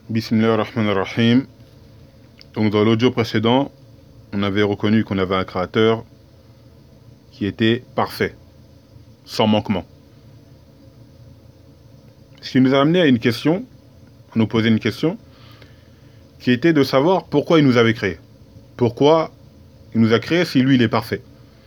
Bismillah ar-Rahman ar-Rahim. Donc dans l'audio précédent, on avait reconnu qu'on avait un créateur qui était parfait, sans manquement. Ce qui nous a amené à une question, à nous poser une question, qui était de savoir pourquoi il nous avait créés. Pourquoi il nous a créés si lui il est parfait.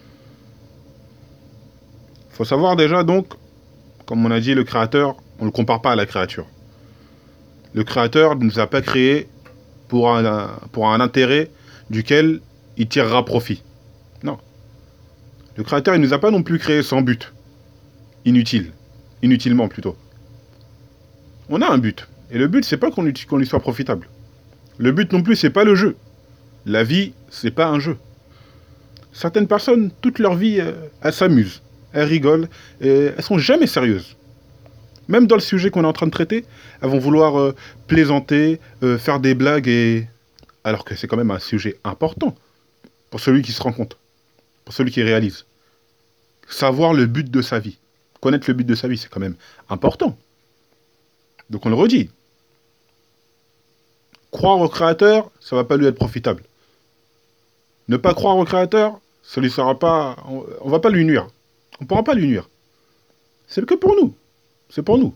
Il faut savoir déjà donc, comme on a dit, le créateur, on ne le compare pas à la créature. Le créateur ne nous a pas créés pour un intérêt duquel il tirera profit. Non. Le créateur, il ne nous a pas non plus créés sans but. Inutilement plutôt. On a un but. Et le but, c'est pas qu'on lui soit profitable. Le but non plus, c'est pas le jeu. La vie, c'est pas un jeu. Certaines personnes, toute leur vie, elles s'amusent. Elles rigolent. Et elles sont jamais sérieuses. Même dans le sujet qu'on est en train de traiter, elles vont vouloir plaisanter, faire des blagues, alors que c'est quand même un sujet important pour celui qui se rend compte, pour celui qui réalise. Savoir le but de sa vie. Connaître le but de sa vie, c'est quand même important. Donc on le redit. Croire au créateur, ça va pas lui être profitable. Ne pas croire au créateur, ça lui sera pas... On va pas lui nuire. On pourra pas lui nuire. C'est que pour nous. C'est pour nous.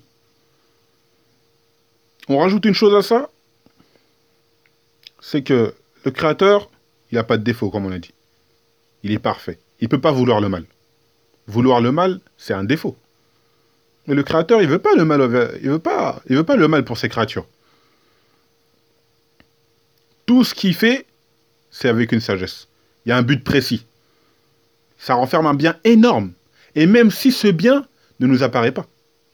On rajoute une chose à ça, c'est que le créateur, il n'a pas de défaut, comme on a dit. Il est parfait. Il ne peut pas vouloir le mal. Vouloir le mal, c'est un défaut. Mais le créateur, il veut pas le mal. Il veut pas le mal pour ses créatures. Tout ce qu'il fait, c'est avec une sagesse. Il y a un but précis. Ça renferme un bien énorme. Et même si ce bien ne nous apparaît pas.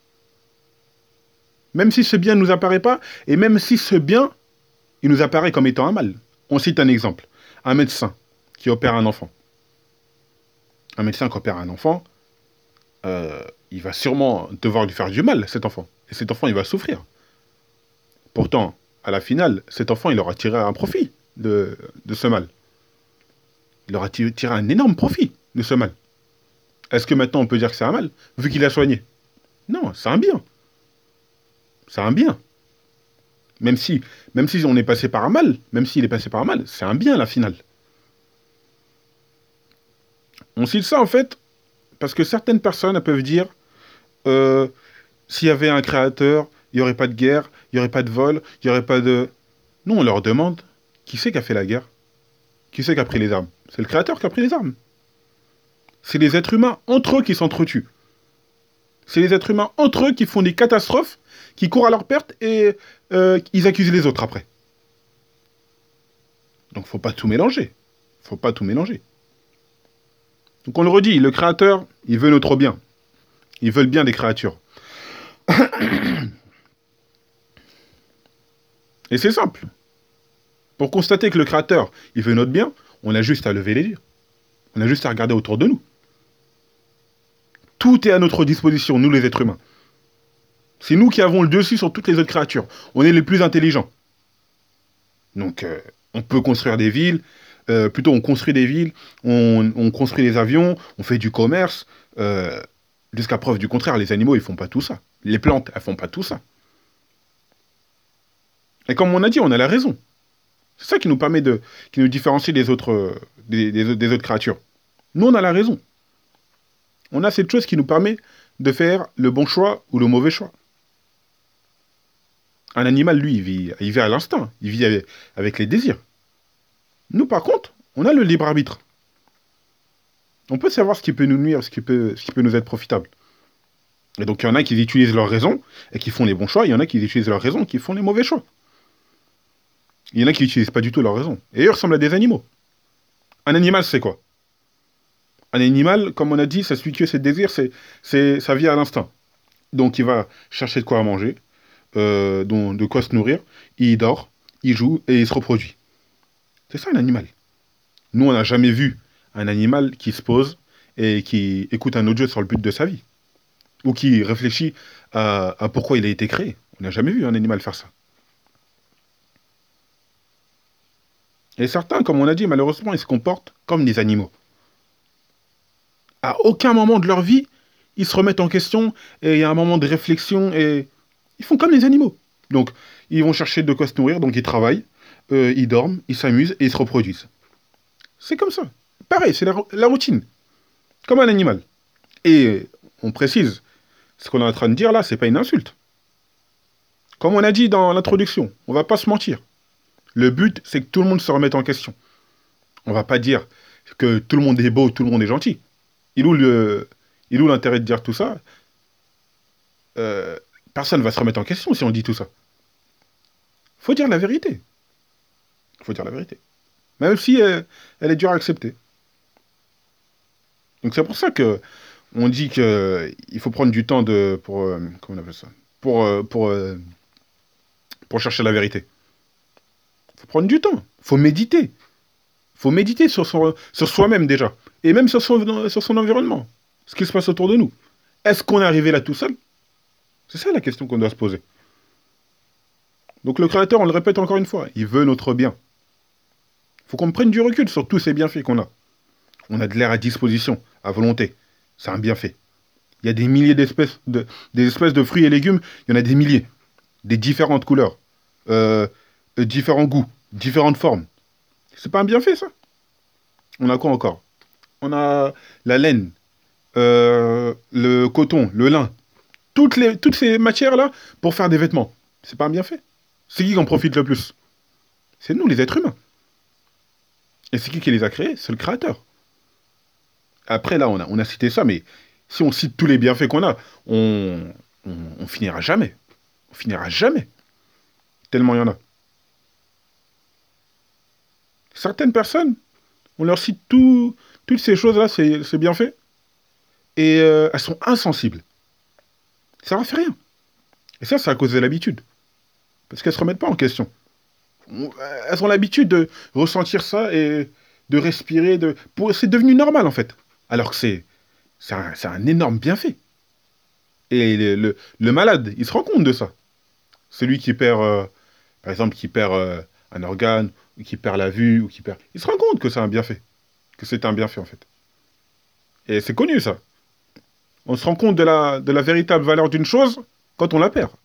Même si ce bien ne nous apparaît pas, et même si ce bien, il nous apparaît comme étant un mal. On cite un exemple. Un médecin qui opère un enfant. Un médecin qui opère un enfant, il va sûrement devoir lui faire du mal, cet enfant. Et cet enfant, il va souffrir. Pourtant, à la finale, cet enfant, il aura tiré un profit de ce mal. Il aura tiré un énorme profit de ce mal. Est-ce que maintenant on peut dire que c'est un mal, vu qu'il a soigné? Non, c'est un bien. C'est un bien. Même si on est passé par un mal, même s'il est passé par un mal, c'est un bien, la finale. On cite ça, en fait, parce que certaines personnes elles peuvent dire s'il y avait un créateur, il n'y aurait pas de guerre, il n'y aurait pas de vol, il n'y aurait pas de... Nous, on leur demande, qui c'est qui a fait la guerre? Qui c'est qui a pris les armes? C'est le créateur qui a pris les armes. C'est les êtres humains entre eux qui s'entretuent. C'est les êtres humains entre eux qui font des catastrophes, qui courent à leur perte et ils accusent les autres après. Donc faut pas tout mélanger. Faut pas tout mélanger. Donc on le redit, le créateur, il veut notre bien. Il veut le bien des créatures. Et c'est simple. Pour constater que le créateur, il veut notre bien, on a juste à lever les yeux. On a juste à regarder autour de nous. Tout est à notre disposition, nous les êtres humains. C'est nous qui avons le dessus sur toutes les autres créatures. On est les plus intelligents. Donc, on peut construire des villes. On construit des villes, on construit des avions, on fait du commerce. Jusqu'à preuve du contraire, les animaux, ils font pas tout ça. Les plantes, elles font pas tout ça. Et comme on a dit, on a la raison. C'est ça qui nous permet qui nous différencie des autres, des autres créatures. Nous, on a la raison. On a cette chose qui nous permet de faire le bon choix ou le mauvais choix. Un animal, lui, il vit à l'instinct. Il vit avec les désirs. Nous, par contre, on a le libre arbitre. On peut savoir ce qui peut nous nuire, ce qui peut nous être profitable. Et donc, il y en a qui utilisent leur raison et qui font les bons choix. Il y en a qui utilisent leur raison et qui font les mauvais choix. Il y en a qui n'utilisent pas du tout leur raison. Et eux ressemblent à des animaux. Un animal, c'est quoi? Un animal, comme on a dit, c'est celui qui a ses désirs, ça vit à l'instinct. Donc, il va chercher de quoi manger, de quoi se nourrir, il dort, il joue et il se reproduit. C'est ça un animal. Nous, on n'a jamais vu un animal qui se pose et qui écoute un audio sur le but de sa vie. Ou qui réfléchit à pourquoi il a été créé. On n'a jamais vu un animal faire ça. Et certains, comme on a dit, malheureusement, ils se comportent comme des animaux. À aucun moment de leur vie, ils se remettent en question et il y a un moment de réflexion et ils font comme les animaux. Donc, ils vont chercher de quoi se nourrir, donc ils travaillent, ils dorment, ils s'amusent et ils se reproduisent. C'est comme ça. Pareil, c'est la routine. Comme un animal. Et on précise, ce qu'on est en train de dire là, c'est pas une insulte. Comme on a dit dans l'introduction, on va pas se mentir. Le but, c'est que tout le monde se remette en question. On va pas dire que tout le monde est beau, tout le monde est gentil. Il est où l'intérêt de dire tout ça? Personne va se remettre en question si on dit tout ça. Faut dire la vérité. Faut dire la vérité. Même si elle est dure à accepter. Donc c'est pour ça que on dit qu'il faut prendre du temps pour comment on appelle ça? Pour chercher la vérité. Faut prendre du temps. Faut méditer. Faut méditer sur soi-même déjà. Et même sur son environnement. Ce qui se passe autour de nous. Est-ce qu'on est arrivé là tout seul? C'est ça la question qu'on doit se poser. Donc le Créateur, on le répète encore une fois, il veut notre bien. Il faut qu'on prenne du recul sur tous ces bienfaits qu'on a. On a de l'air à disposition, à volonté. C'est un bienfait. Il y a des milliers des espèces de fruits et légumes, il y en a des milliers. Des différentes couleurs, différents goûts, différentes formes. C'est pas un bienfait, ça? On a quoi encore? On a la laine, le coton, le lin. Toutes ces matières-là pour faire des vêtements. C'est pas un bienfait. C'est qui en profite le plus? C'est nous, les êtres humains. Et c'est qui les a créés? C'est le Créateur. Après, là, on a cité ça, mais si on cite tous les bienfaits qu'on a, on finira jamais. On finira jamais. Tellement il y en a. Certaines personnes, on leur cite toutes ces choses-là, c'est bienfaits, et elles sont insensibles. Ça leur fait rien. Et ça, c'est à cause de l'habitude. Parce qu'elles ne se remettent pas en question. Elles ont l'habitude de ressentir ça et de respirer. C'est devenu normal, en fait. Alors que c'est un énorme bienfait. Et le malade, il se rend compte de ça. Celui qui perd, par exemple, qui perd un organe, ou qui perd la vue, ou qui perd... Il se rend compte que c'est un bienfait. Que c'est un bienfait, en fait. Et c'est connu, ça. On se rend compte de la véritable valeur d'une chose quand on la perd.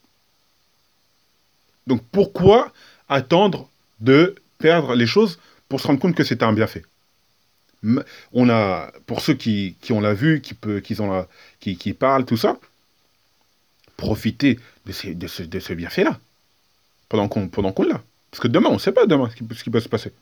Donc pourquoi attendre de perdre les choses pour se rendre compte que c'est un bienfait? On a, pour ceux qui ont la vue, qui parlent, tout ça, profitez de ce bienfait-là, pendant qu'on l'a. Parce que demain, on ne sait pas demain ce qui peut se passer.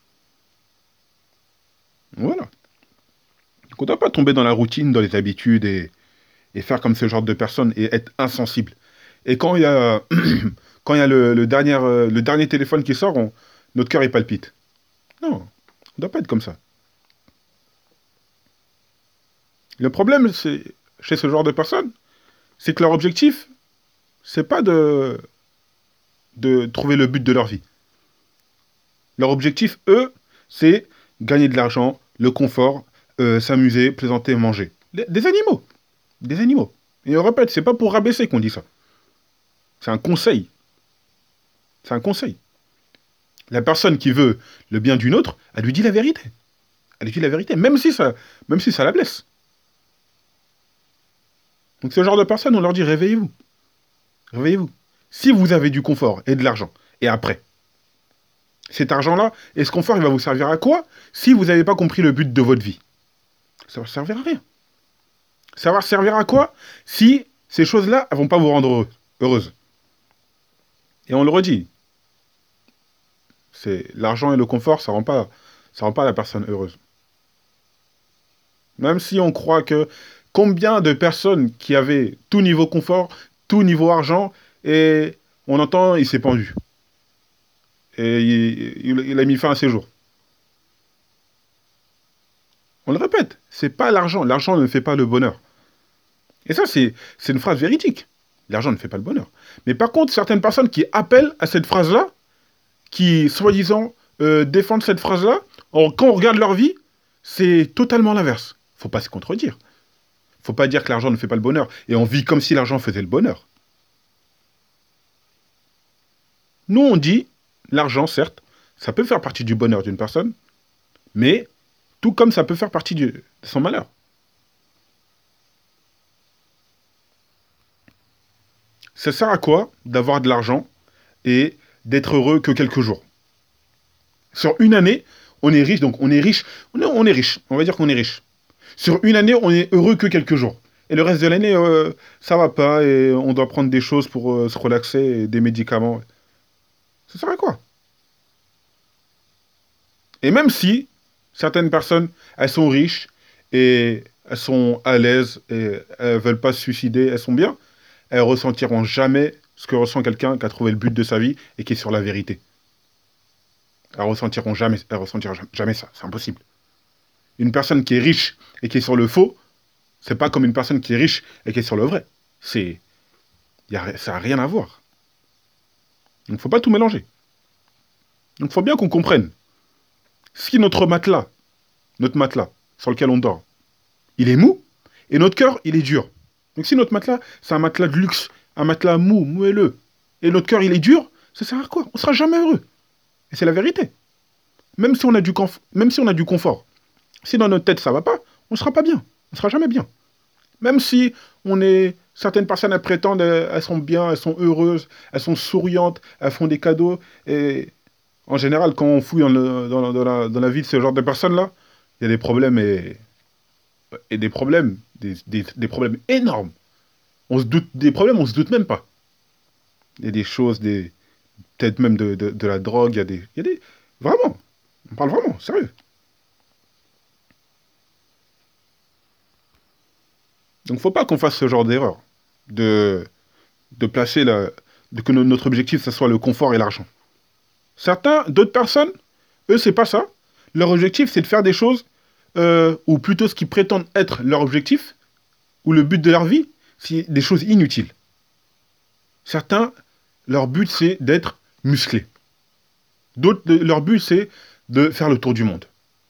Voilà. Donc on ne doit pas tomber dans la routine, dans les habitudes, et faire comme ce genre de personnes, et être insensible. Et quand il y a, quand il y a le dernier téléphone qui sort, notre cœur, il palpite. Non, on ne doit pas être comme ça. Le problème, chez ce genre de personnes, c'est que leur objectif, c'est pas de trouver le but de leur vie. Leur objectif, eux, c'est gagner de l'argent, le confort, s'amuser, plaisanter, manger. Des animaux. Des animaux. Et on répète, c'est pas pour rabaisser qu'on dit ça. C'est un conseil. C'est un conseil. La personne qui veut le bien d'une autre, elle lui dit la vérité. Elle lui dit la vérité, même si ça la blesse. Donc ce genre de personnes, on leur dit réveillez-vous. Réveillez-vous. Si vous avez du confort et de l'argent, et après, cet argent-là et ce confort, il va vous servir à quoi si vous n'avez pas compris le but de votre vie? Ça va servir à rien. Ça va servir à quoi si ces choses-là ne vont pas vous rendre heureuse? Et on le redit. C'est l'argent et le confort, ça rend pas la personne heureuse. Même si on croit que combien de personnes qui avaient tout niveau confort, tout niveau argent, et on entend, il s'est pendu. Et il a mis fin à ses jours. On le répète, c'est pas l'argent. L'argent ne fait pas le bonheur. Et ça, c'est une phrase véridique. L'argent ne fait pas le bonheur. Mais par contre, certaines personnes qui appellent à cette phrase-là, qui, soi-disant, défendent cette phrase-là, quand on regarde leur vie, c'est totalement l'inverse. Faut pas se contredire. Faut pas dire que l'argent ne fait pas le bonheur. Et on vit comme si l'argent faisait le bonheur. Nous, on dit, l'argent, certes, ça peut faire partie du bonheur d'une personne, mais tout comme ça peut faire partie de son malheur. Ça sert à quoi d'avoir de l'argent et d'être heureux que quelques jours. Sur une année, on est riche, donc on est riche. On est riche, on va dire qu'on est riche. Sur une année, on est heureux que quelques jours. Et le reste de l'année, ça va pas et on doit prendre des choses pour se relaxer, et des médicaments. Ça sert à quoi? Et même si certaines personnes, elles sont riches et elles sont à l'aise et elles veulent pas se suicider, elles sont bien, elles ressentiront jamais ce que ressent quelqu'un qui a trouvé le but de sa vie et qui est sur la vérité. Elles ressentiront jamais ça, c'est impossible. Une personne qui est riche et qui est sur le faux, c'est pas comme une personne qui est riche et qui est sur le vrai. Ça n'a rien à voir. Donc faut pas tout mélanger. Donc faut bien qu'on comprenne. Si notre matelas sur lequel on dort, il est mou, et notre cœur, il est dur. Donc si notre matelas, c'est un matelas de luxe, un matelas mou, moelleux, et notre cœur, il est dur, ça sert à quoi? On sera jamais heureux. Et c'est la vérité. Même si on a du confort, si dans notre tête ça va pas, on sera pas bien. On sera jamais bien. Même si certaines personnes, elles prétendent, elles sont bien, elles sont heureuses, elles sont souriantes, elles font des cadeaux. Et en général, quand on fouille dans la vie de ce genre de personnes-là, il y a des problèmes et des problèmes, des problèmes énormes. Des problèmes, on se doute même pas. Il y a des choses, peut-être même de la drogue, vraiment, on parle vraiment, sérieux. Donc faut pas qu'on fasse ce genre d'erreur, de, de placer que notre objectif, ce soit le confort et l'argent. D'autres personnes, eux, c'est pas ça. Leur objectif, c'est de faire des choses, ou plutôt ce qu'ils prétendent être leur objectif, ou le but de leur vie, c'est des choses inutiles. Certains, leur but, c'est d'être musclés. D'autres, leur but, c'est de faire le tour du monde.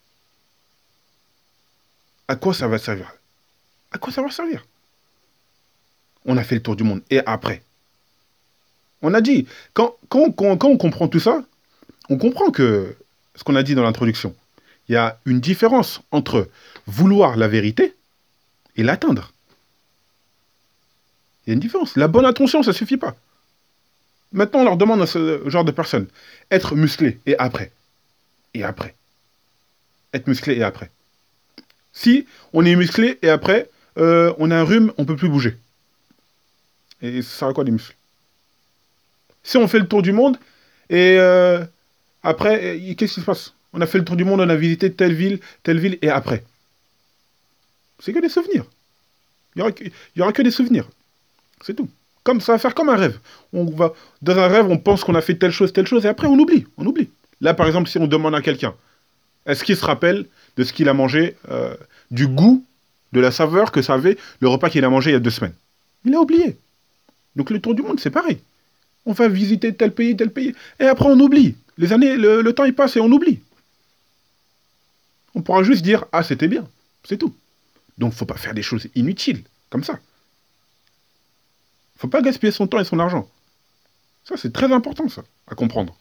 À quoi ça va servir? À quoi ça va servir? On a fait le tour du monde. Et après? On a dit, quand on comprend tout ça, on comprend que, ce qu'on a dit dans l'introduction, il y a une différence entre vouloir la vérité et l'atteindre. Il y a une différence. La bonne intention, ça ne suffit pas. Maintenant, on leur demande à ce genre de personnes, être musclé et après. Et après. Être musclé et après. Si on est musclé et après, on a un rhume, on ne peut plus bouger. Et ça sert à quoi les muscles? Si on fait le tour du monde et après, qu'est-ce qui se passe? On a fait le tour du monde, on a visité telle ville, et après. C'est que des souvenirs. Il y aura que des souvenirs. C'est tout. Comme ça va faire comme un rêve. Dans un rêve, on pense qu'on a fait telle chose, et après on oublie. On oublie. Là, par exemple, si on demande à quelqu'un, est-ce qu'il se rappelle de ce qu'il a mangé, du goût, de la saveur que ça avait, le repas qu'il a mangé il y a 2 semaines? Il a oublié. Donc le tour du monde, c'est pareil. On va visiter tel pays, et après on oublie. Les années, le temps il passe et on oublie. On pourra juste dire, ah c'était bien, c'est tout. Donc faut pas faire des choses inutiles, comme ça. Faut pas gaspiller son temps et son argent. Ça c'est très important ça, à comprendre.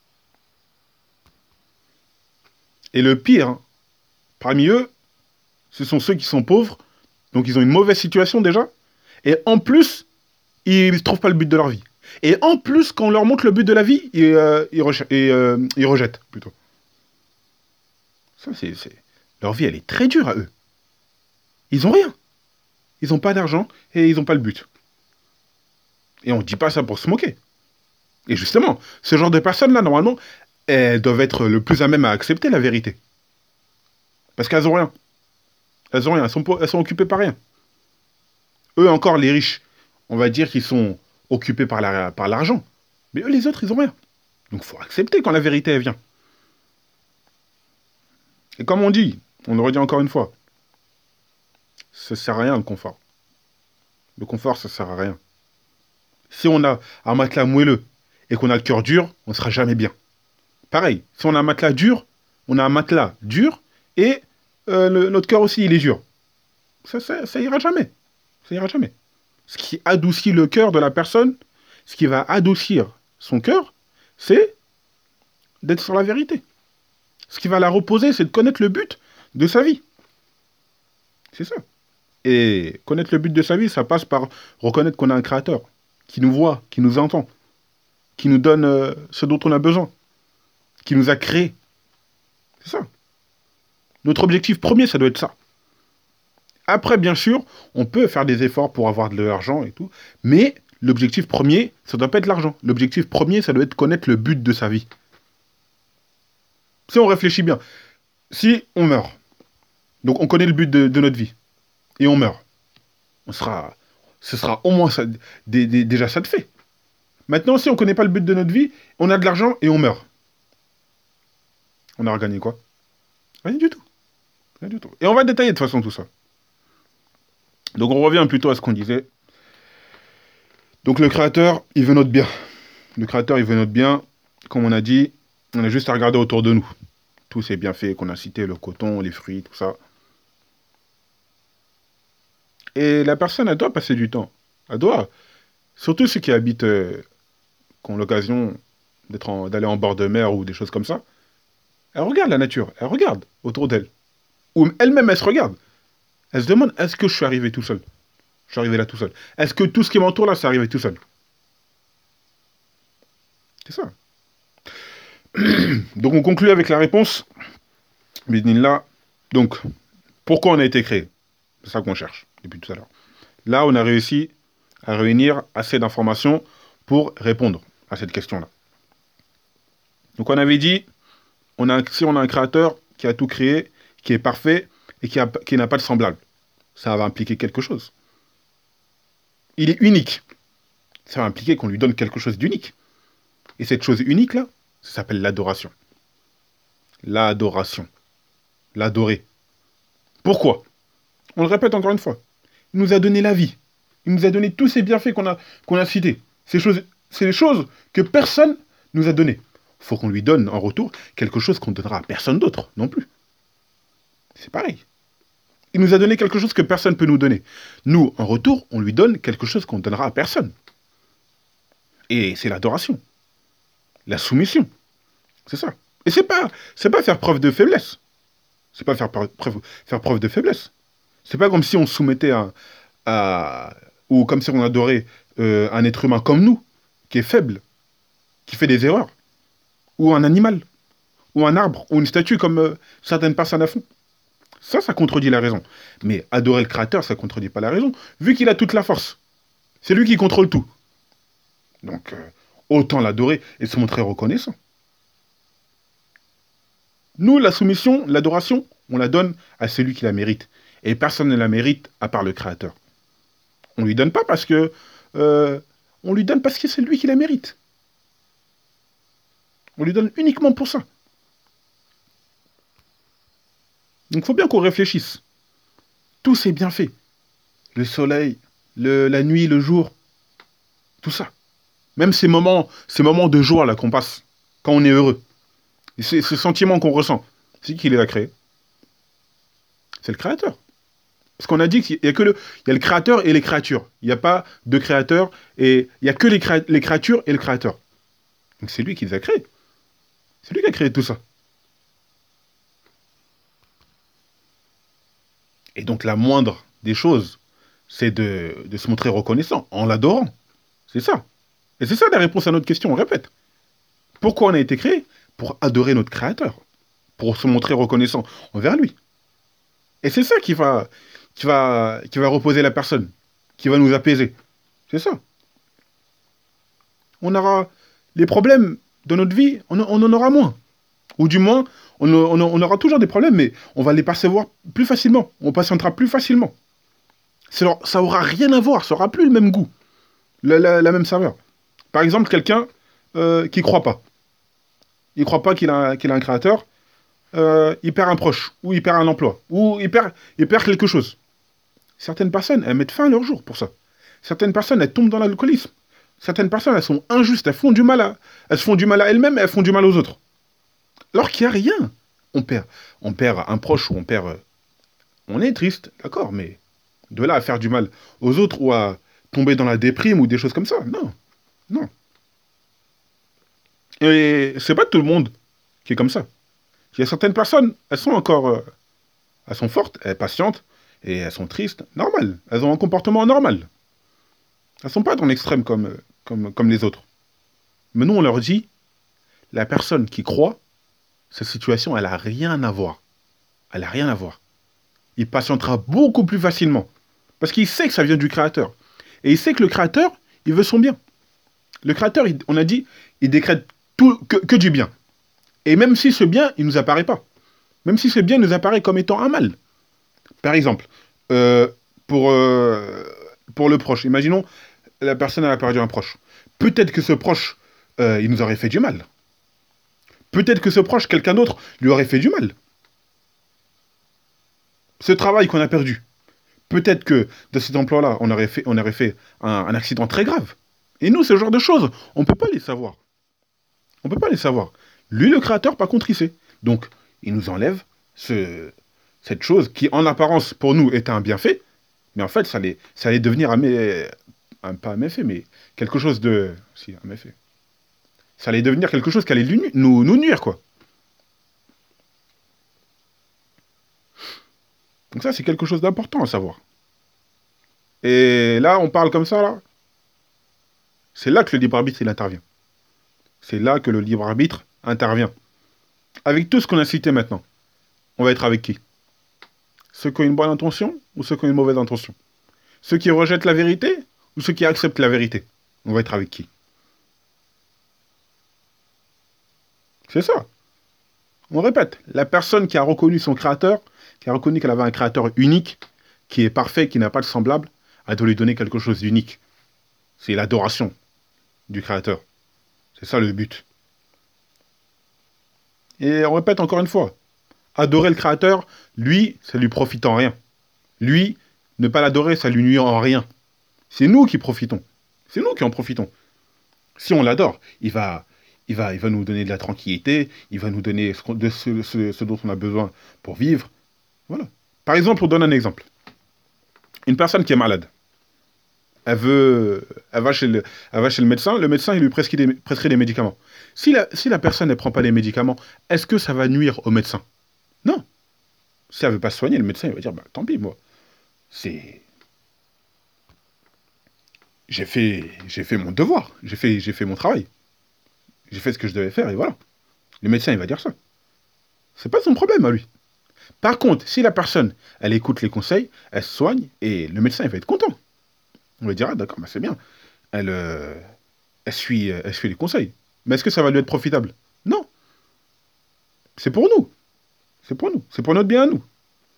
Et le pire, hein, parmi eux, ce sont ceux qui sont pauvres, donc ils ont une mauvaise situation déjà, et en plus, ils ne trouvent pas le but de leur vie. Et en plus, quand on leur montre le but de la vie, ils rejettent, plutôt. Ça, leur vie, elle est très dure à eux. Ils ont rien. Ils n'ont pas d'argent et ils n'ont pas le but. Et on ne dit pas ça pour se moquer. Et justement, ce genre de personnes-là, normalement, elles doivent être le plus à même à accepter la vérité. Parce qu'elles n'ont rien. Elles ont rien. Elles sont occupées par rien. Eux encore, les riches, on va dire qu'ils sont occupés par l'argent. Mais eux, les autres, ils n'ont rien. Donc, il faut accepter quand la vérité, elle vient. Et comme on dit, on le redit encore une fois, ça ne sert à rien le confort. Le confort, ça ne sert à rien. Si on a un matelas moelleux et qu'on a le cœur dur, on ne sera jamais bien. Pareil, si on a un matelas dur, et notre cœur aussi, il est dur. Ça ira jamais. Ça ira jamais. Ce qui adoucit le cœur de la personne, ce qui va adoucir son cœur, c'est d'être sur la vérité. Ce qui va la reposer, c'est de connaître le but de sa vie. C'est ça. Et connaître le but de sa vie, ça passe par reconnaître qu'on a un créateur, qui nous voit, qui nous entend, qui nous donne ce dont on a besoin, qui nous a créés. C'est ça. Notre objectif premier, ça doit être ça. Après, bien sûr, on peut faire des efforts pour avoir de l'argent et tout, mais l'objectif premier, ça doit pas être l'argent. L'objectif premier, ça doit être connaître le but de sa vie. Si on réfléchit bien, si on meurt, donc on connaît le but de notre vie, et on meurt, ce sera au moins ça, déjà ça de fait. Maintenant, si on ne connaît pas le but de notre vie, on a de l'argent et on meurt. On aura gagné quoi? Rien du tout. Rien du tout. Et on va détailler de toute façon tout ça. Donc on revient plutôt à ce qu'on disait. Donc le créateur, il veut notre bien. Le créateur, il veut notre bien. Comme on a dit, on a juste à regarder autour de nous. Tous ces bienfaits qu'on a cités, le coton, les fruits, tout ça. Et la personne, elle doit passer du temps. Elle doit. Surtout ceux qui habitent, qui ont l'occasion d'aller en bord de mer ou des choses comme ça. Elle regarde la nature. Elle regarde autour d'elle. Ou elle-même, elle se regarde. Elle se demande, est-ce que je suis arrivé tout seul? Je suis arrivé là tout seul. Est-ce que tout ce qui m'entoure là, c'est arrivé tout seul? C'est ça. Donc on conclut avec la réponse. Bismillah. Donc, pourquoi on a été créé? C'est ça qu'on cherche depuis tout à l'heure. Là, on a réussi à réunir assez d'informations pour répondre à cette question-là. Donc on avait dit, si on a un créateur qui a tout créé, qui est parfait et qui n'a pas de semblable, ça va impliquer quelque chose. Il est unique. Ça va impliquer qu'on lui donne quelque chose d'unique. Et cette chose unique-là, ça s'appelle l'adoration. L'adoration. L'adorer. Pourquoi? On le répète encore une fois. Il nous a donné la vie. Il nous a donné tous ces bienfaits qu'on a cités. C'est les choses que personne nous a données. Il faut qu'on lui donne en retour quelque chose qu'on ne donnera à personne d'autre non plus. C'est pareil. Il nous a donné quelque chose que personne ne peut nous donner. Nous, en retour, on lui donne quelque chose qu'on ne donnera à personne. Et c'est l'adoration. La soumission. C'est ça. Et c'est pas faire preuve de faiblesse. C'est pas faire preuve de faiblesse. C'est pas comme si on soumettait ou comme si on adorait un être humain comme nous, qui est faible, qui fait des erreurs. Ou un animal. Ou un arbre. Ou une statue comme certaines personnes font. Ça contredit la raison. Mais adorer le Créateur, ça contredit pas la raison, vu qu'il a toute la force. C'est lui qui contrôle tout. Donc, autant l'adorer et se montrer reconnaissant. Nous, la soumission, l'adoration, on la donne à celui qui la mérite. Et personne ne la mérite à part le Créateur. On lui donne pas parce que... on lui donne parce que c'est lui qui la mérite. On lui donne uniquement pour ça. Donc il faut bien qu'on réfléchisse. Tous ces bienfaits. Le soleil, la nuit, le jour. Tout ça. Même ces moments de joie là qu'on passe. Quand on est heureux. Et ce sentiment qu'on ressent. C'est qui les a créés? C'est le Créateur. Parce qu'on a dit qu'il y a le Créateur et les créatures. Il n'y a pas de Créateur et il n'y a que les créatures et le Créateur. Donc c'est lui qui les a créés. C'est lui qui a créé tout ça. Et donc la moindre des choses, c'est de se montrer reconnaissant en l'adorant. C'est ça. Et c'est ça la réponse à notre question, on répète. Pourquoi on a été créé? Pour adorer notre Créateur. Pour se montrer reconnaissant envers lui. Et c'est ça qui va reposer la personne. Qui va nous apaiser. C'est ça. On aura les problèmes de notre vie, on en aura moins. Ou du moins, on aura toujours des problèmes, mais on va les percevoir plus facilement. On patientera plus facilement. Ça aura rien à voir, ça aura plus le même goût. La même saveur. Par exemple, quelqu'un qui croit pas. Il croit pas qu'il a un créateur. Il perd un proche, ou il perd un emploi, ou il perd quelque chose. Certaines personnes, elles mettent fin à leur jour pour ça. Certaines personnes, elles tombent dans l'alcoolisme. Certaines personnes, elles sont injustes, elles se font du mal à elles-mêmes, elles font du mal aux autres. Alors qu'il n'y a rien. On perd un proche ou on est triste, d'accord, mais de là à faire du mal aux autres ou à tomber dans la déprime ou des choses comme ça, non. Non. Et c'est pas tout le monde qui est comme ça. Il y a certaines personnes, elles sont encore... elles sont fortes, elles patientent, et elles sont tristes, normal. Elles ont un comportement normal. Elles sont pas dans l'extrême comme les autres. Mais nous, on leur dit, la personne qui croit, cette situation, elle n'a rien à voir. Elle n'a rien à voir. Il patientera beaucoup plus facilement. Parce qu'il sait que ça vient du Créateur. Et il sait que le Créateur, il veut son bien. Le Créateur, on a dit, il décrète que du bien. Et même si ce bien, il ne nous apparaît pas. Même si ce bien nous apparaît comme étant un mal. Par exemple, euh, pour, euh, pour le proche, imaginons, la personne a perdu un proche. Peut-être que ce proche, il nous aurait fait du mal. Peut-être que ce proche, quelqu'un d'autre, lui aurait fait du mal. Ce travail qu'on a perdu. Peut-être que de cet emploi-là, on aurait fait un accident très grave. Et nous, ce genre de choses, on ne peut pas les savoir. On ne peut pas les savoir. Lui, le créateur, par contre, il sait. Donc, il nous enlève cette chose qui, en apparence, pour nous, était un bienfait, mais en fait, ça allait devenir pas un méfait, mais quelque chose de... Si, un méfait. Ça allait devenir quelque chose qui allait nous nuire, quoi. Donc ça, c'est quelque chose d'important à savoir. Et là, on parle comme ça, là. C'est là que le libre arbitre, il intervient. C'est là que le libre arbitre intervient. Avec tout ce qu'on a cité maintenant, on va être avec qui? Ceux qui ont une bonne intention ou ceux qui ont une mauvaise intention? Ceux qui rejettent la vérité ou ceux qui acceptent la vérité? On va être avec qui? C'est ça. On répète, la personne qui a reconnu son créateur, qui a reconnu qu'elle avait un créateur unique, qui est parfait, qui n'a pas de semblable, elle doit lui donner quelque chose d'unique. C'est l'adoration du créateur. C'est ça le but. Et on répète encore une fois, adorer le créateur, lui, ça lui profite en rien. Lui, ne pas l'adorer, ça lui nuit en rien. C'est nous qui profitons. C'est nous qui en profitons. Si on l'adore, il va nous donner de la tranquillité, il va nous donner ce dont on a besoin pour vivre. Voilà. Par exemple, on donne un exemple. Une personne qui est malade, elle va chez le médecin, il lui prescrit des médicaments. Si la personne ne prend pas les médicaments, est-ce que ça va nuire au médecin? Non. Si elle ne veut pas se soigner, le médecin il va dire, bah, tant pis, moi. C'est... J'ai fait mon devoir, j'ai fait mon travail. J'ai fait ce que je devais faire et voilà. Le médecin, il va dire ça. C'est pas son problème à lui. Par contre, si la personne, elle écoute les conseils, elle se soigne et le médecin, il va être content. On va dire, ah d'accord, bah, c'est bien. Elle suit les conseils. Mais est-ce que ça va lui être profitable? Non. C'est pour nous. C'est pour nous. C'est pour notre bien à nous.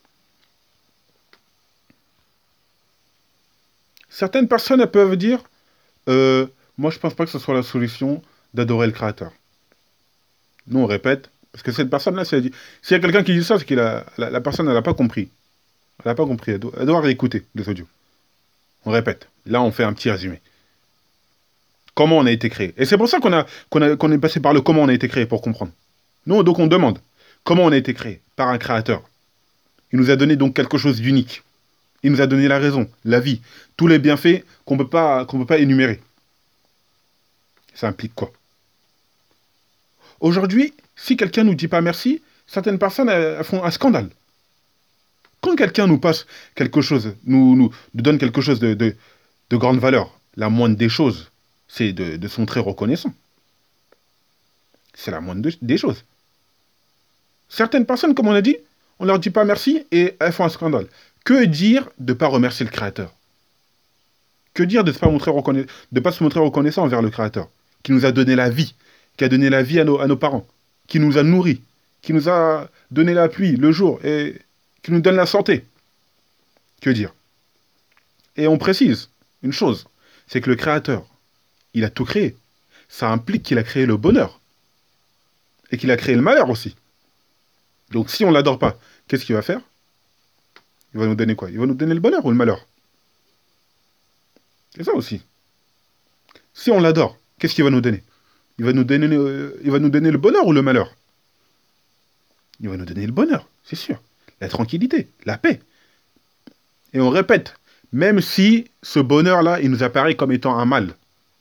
Certaines personnes, elles peuvent dire, euh, moi, je pense pas que ce soit la solution d'adorer le Créateur. Nous, on répète, parce que cette personne-là, s'il y a quelqu'un qui dit ça, c'est que la personne, elle n'a pas compris. Elle n'a pas compris. Elle doit réécouter les audios. On répète. Là, on fait un petit résumé. Comment on a été créé. Et c'est pour ça qu'on est passé par le comment on a été créé, pour comprendre. Nous, donc, on demande comment on a été créé. Par un créateur. Il nous a donné donc quelque chose d'unique. Il nous a donné la raison, la vie, tous les bienfaits qu'on peut pas énumérer. Ça implique quoi? Aujourd'hui, si quelqu'un nous dit pas merci, certaines personnes elles font un scandale. Quand quelqu'un nous passe quelque chose, nous donne quelque chose de grande valeur, la moindre des choses, c'est de se montrer reconnaissant. C'est la moindre des choses. Certaines personnes, comme on a dit, on leur dit pas merci et elles font un scandale. Que dire de ne pas remercier le Créateur? Que dire de ne pas se montrer reconnaissant envers le Créateur, qui nous a donné la vie, qui a donné la vie à nos parents, qui nous a nourris, qui nous a donné la pluie le jour et qui nous donne la santé? Que dire? Et on précise une chose, c'est que le Créateur, il a tout créé. Ça implique qu'il a créé le bonheur et qu'il a créé le malheur aussi. Donc si on ne l'adore pas, qu'est-ce qu'il va faire? Il va nous donner quoi? Il va nous donner le bonheur ou le malheur? C'est ça aussi. Si on l'adore, qu'est-ce qu'il va nous donner? Il va nous donner le bonheur ou le malheur? Il va nous donner le bonheur, c'est sûr. La tranquillité, la paix. Et on répète, même si ce bonheur-là, il nous apparaît comme étant un mal.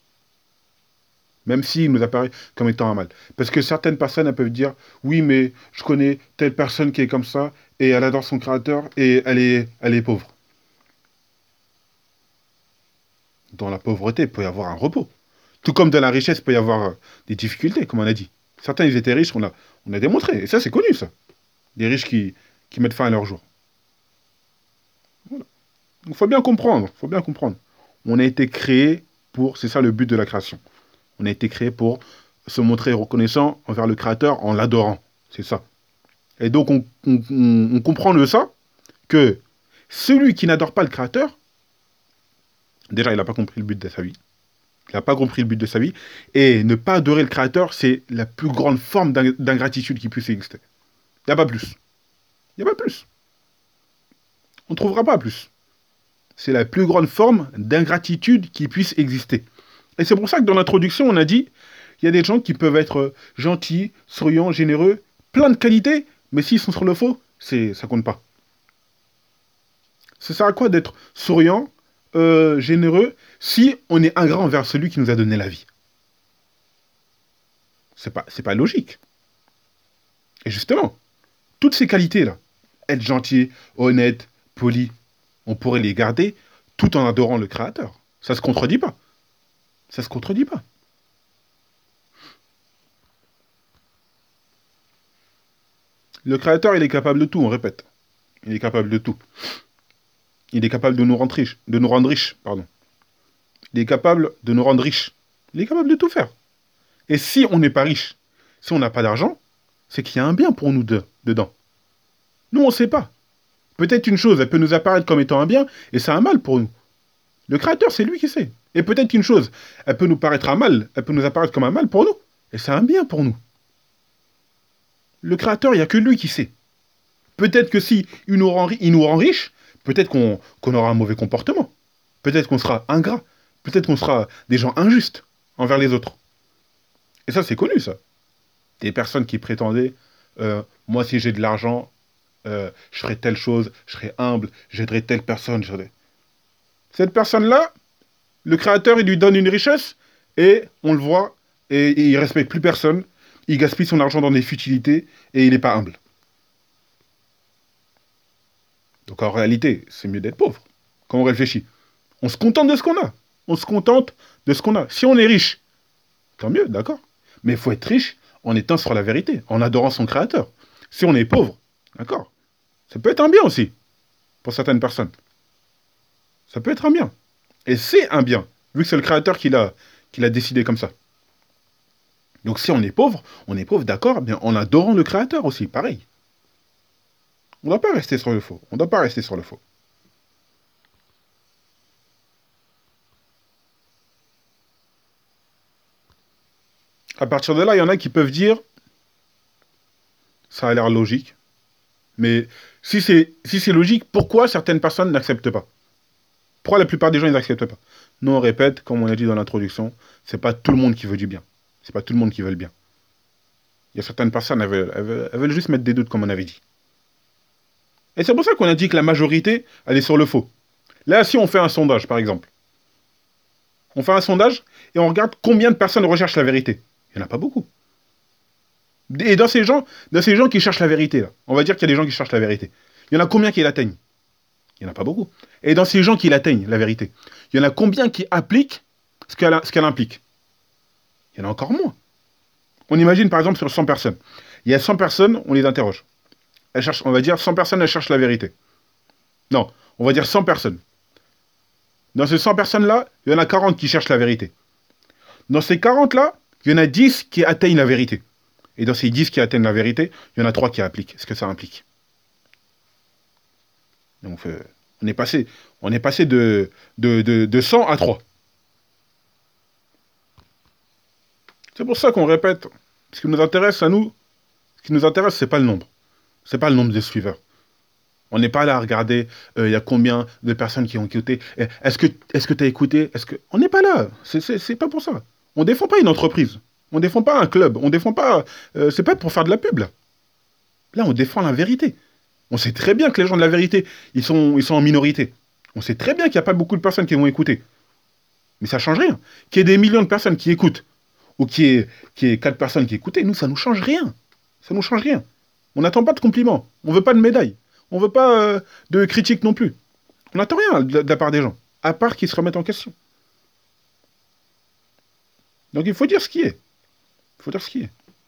Même s'il nous apparaît comme étant un mal. Parce que certaines personnes, elles peuvent dire, oui, mais je connais telle personne qui est comme ça, et elle adore son créateur, et elle est pauvre. Dans la pauvreté, il peut y avoir un repos. Tout comme dans la richesse, il peut y avoir des difficultés, comme on a dit. Certains, ils étaient riches, on a démontré. Et ça, c'est connu, ça. Des riches qui mettent fin à leur jour. Voilà. Donc, il faut bien comprendre. Faut bien comprendre. On a été créé pour... C'est ça le but de la création. On a été créé pour se montrer reconnaissant envers le Créateur en l'adorant. C'est ça. Et donc, on comprend de ça que celui qui n'adore pas le Créateur, déjà, il n'a pas compris le but de sa vie. Il n'a pas compris le but de sa vie. Et ne pas adorer le Créateur, c'est la plus grande forme d'ingratitude qui puisse exister. Il n'y a pas plus. Il n'y a pas plus. On ne trouvera pas plus. C'est la plus grande forme d'ingratitude qui puisse exister. Et c'est pour ça que dans l'introduction, on a dit, il y a des gens qui peuvent être gentils, souriants, généreux, plein de qualités, mais s'ils sont sur le faux, ça compte pas. Ça sert à quoi d'être souriant, généreux, si on est ingrat envers celui qui nous a donné la vie? C'est pas logique. Et justement, toutes ces qualités-là, être gentil, honnête, poli, on pourrait les garder tout en adorant le Créateur. Ça se contredit pas. Ça se contredit pas. Le Créateur, il est capable de tout, on répète. Il est capable de tout. Il est capable de nous rendre riches, pardon. Il est capable de nous rendre riches. Il est capable de tout faire. Et si on n'est pas riche, si on n'a pas d'argent, c'est qu'il y a un bien pour nous dedans. Nous, on ne sait pas. Peut-être une chose, elle peut nous apparaître comme étant un bien, et c'est un mal pour nous. Le Créateur, c'est lui qui sait. Et peut-être une chose, elle peut nous paraître un mal, elle peut nous apparaître comme un mal pour nous, et c'est un bien pour nous. Le Créateur, il n'y a que lui qui sait. Peut-être que si il nous rend riche, peut-être qu'on aura un mauvais comportement. Peut-être qu'on sera ingrat. Peut-être qu'on sera des gens injustes envers les autres. Et ça, c'est connu, ça. Des personnes qui prétendaient, moi, si j'ai de l'argent, je ferai telle chose, je serai humble, j'aiderai telle personne. Cette personne-là, le Créateur, il lui donne une richesse, et on le voit, et il ne respecte plus personne, il gaspille son argent dans des futilités, et il n'est pas humble. Donc en réalité, c'est mieux d'être pauvre, quand on réfléchit. On se contente de ce qu'on a. On se contente de ce qu'on a. Si on est riche, tant mieux, d'accord. Mais il faut être riche en étant sur la vérité, en adorant son Créateur. Si on est pauvre, d'accord, ça peut être un bien aussi, pour certaines personnes. Ça peut être un bien. Et c'est un bien, vu que c'est le Créateur qui l'a décidé comme ça. Donc si on est pauvre, d'accord, bien en adorant le Créateur aussi, pareil. On ne doit pas rester sur le faux. On ne doit pas rester sur le faux. À partir de là, il y en a qui peuvent dire, ça a l'air logique, mais si c'est logique, pourquoi certaines personnes n'acceptent pas? Pourquoi la plupart des gens, ils n'acceptent pas? Nous, on répète, comme on a dit dans l'introduction, c'est pas tout le monde qui veut du bien. C'est pas tout le monde qui veut le bien. Il y a certaines personnes, elles veulent juste mettre des doutes, comme on avait dit. Et c'est pour ça qu'on a dit que la majorité, elle est sur le faux. Là, si on fait un sondage, par exemple, on fait un sondage et on regarde combien de personnes recherchent la vérité. Il n'y en a pas beaucoup. Et dans ces gens qui cherchent la vérité, là, on va dire qu'il y a des gens qui cherchent la vérité. Il y en a combien qui l'atteignent? Il n'y en a pas beaucoup. Et dans ces gens qui l'atteignent, la vérité, il y en a combien qui appliquent ce qu'elle implique? Il y en a encore moins. On imagine par exemple sur 100 personnes. Il y a 100 personnes, on les interroge. On va dire 100 personnes, elles cherchent la vérité. Non, on va dire 100 personnes. Dans ces 100 personnes-là, il y en a 40 qui cherchent la vérité. Dans ces 40-là, il y en a 10 qui atteignent la vérité. Et dans ces 10 qui atteignent la vérité, il y en a 3 qui appliquent ce que ça implique. Donc, on est passé de 100 à 3. C'est pour ça qu'on répète. Ce qui nous intéresse à nous, c'est pas le nombre. C'est pas le nombre de suiveurs. On n'est pas là à regarder, il y a combien de personnes qui ont écouté. Est-ce que tu as écouté? On n'est pas là. C'est pas pour ça. On défend pas une entreprise. On défend pas un club. On défend pas. C'est pas pour faire de la pub, là. Là, on défend la vérité. On sait très bien que les gens de la vérité, ils sont en minorité. On sait très bien qu'il n'y a pas beaucoup de personnes qui vont écouter. Mais ça ne change rien. Qu'il y ait des millions de personnes qui écoutent, ou qu'il y ait 4 personnes qui écoutent, nous, ça ne nous change rien. Ça ne nous change rien. On n'attend pas de compliments. On ne veut pas de médailles. On ne veut pas de critiques non plus. On n'attend rien de la part des gens, à part qu'ils se remettent en question. Donc il faut dire ce qui est. Il faut dire ce qui est.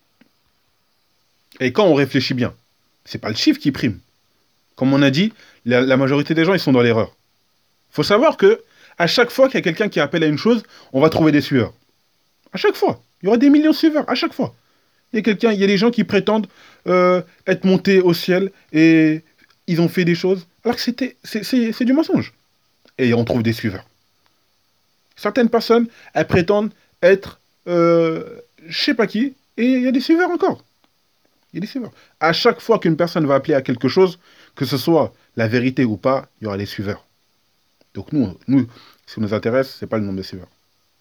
Et quand on réfléchit bien, c'est pas le chiffre qui prime. Comme on a dit, la majorité des gens, ils sont dans l'erreur. Il faut savoir que à chaque fois qu'il y a quelqu'un qui appelle à une chose, on va trouver des suiveurs. À chaque fois. Il y aura des millions de suiveurs, à chaque fois. Il y a des gens qui prétendent être montés au ciel et ils ont fait des choses, alors que c'est du mensonge. Et on trouve des suiveurs. Certaines personnes, elles prétendent être je sais pas qui, et il y a des suiveurs encore. Il y a des suiveurs. À chaque fois qu'une personne va appeler à quelque chose, que ce soit la vérité ou pas, il y aura des suiveurs. Donc nous ce qui nous intéresse, c'est pas le nombre de suiveurs.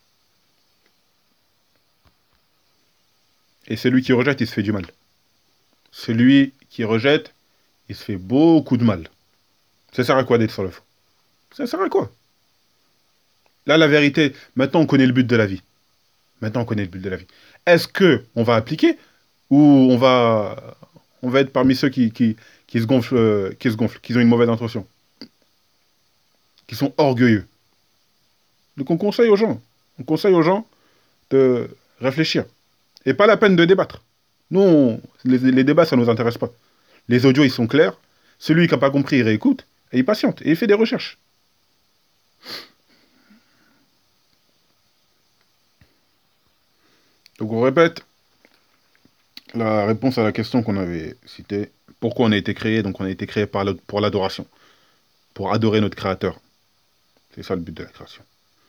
Et celui qui rejette, il se fait du mal. Celui qui rejette, il se fait beaucoup de mal. Ça sert à quoi d'être sur le faux? Ça sert à quoi? Là, la vérité, maintenant on connaît le but de la vie. Maintenant on connaît le but de la vie. Est-ce que on va appliquer ou on va être parmi ceux qui se gonflent, qui ont une mauvaise intention, qui sont orgueilleux? Donc on conseille aux gens de réfléchir. Et pas la peine de débattre. Nous, les débats, ça ne nous intéresse pas. Les audios, ils sont clairs. Celui qui n'a pas compris, il réécoute et il patiente et il fait des recherches. Donc on répète la réponse à la question qu'on avait citée. Pourquoi on a été créé? Donc on a été créé pour l'adoration, pour adorer notre Créateur. C'est ça le but de la création.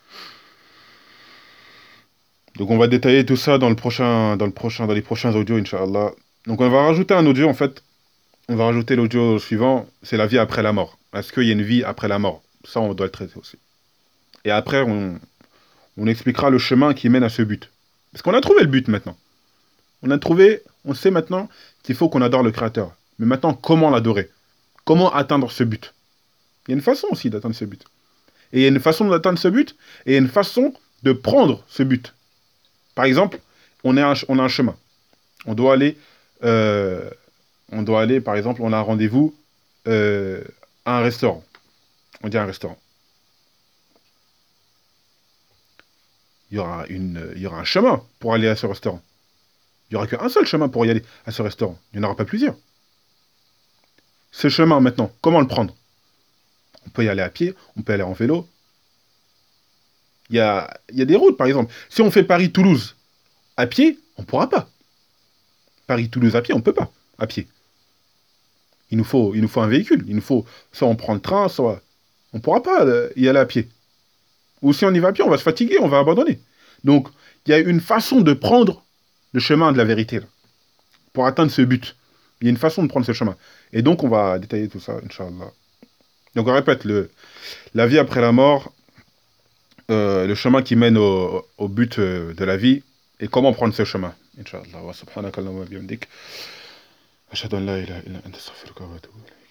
Donc on va détailler tout ça dans les prochains audios, Inch'Allah. Donc on va rajouter un audio, en fait. On va rajouter l'audio suivant, c'est la vie après la mort. Est-ce qu'il y a une vie après la mort? Ça, on doit le traiter aussi. Et après, on expliquera le chemin qui mène à ce but. Parce qu'on a trouvé le but maintenant. On sait maintenant qu'il faut qu'on adore le Créateur. Mais maintenant, comment l'adorer? Comment atteindre ce but? Il y a une façon aussi d'atteindre ce but. Et il y a une façon d'atteindre ce but, et il y a une façon de prendre ce but. Par exemple, on a un chemin. On doit aller, par exemple, on a un rendez-vous à un restaurant. On dit un restaurant. Il y aura un chemin pour aller à ce restaurant. Il n'y aura qu'un seul chemin pour y aller à ce restaurant. Il n'y en aura pas plusieurs. Ce chemin, maintenant, comment le prendre? On peut y aller à pied, on peut aller en vélo. Il y a des routes, par exemple. Si on fait Paris-Toulouse à pied, on ne pourra pas. Paris-Toulouse à pied, on ne peut pas, à pied. Il nous faut un véhicule. Il nous faut, soit on prend le train, soit on ne pourra pas y aller à pied. Ou si on y va à pied, on va se fatiguer, on va abandonner. Donc, il y a une façon de prendre le chemin de la vérité, là, pour atteindre ce but. Il y a une façon de prendre ce chemin. Et donc, on va détailler tout ça, Inch'Allah. Donc, on répète, la vie après la mort, le chemin qui mène au but de la vie, et comment prendre ce chemin. Inch'Allah. Wa subhanaka Allahumma bihamdik. Ashhadu an la ilaha illa anta astaghfiruka wa atubu ilayk.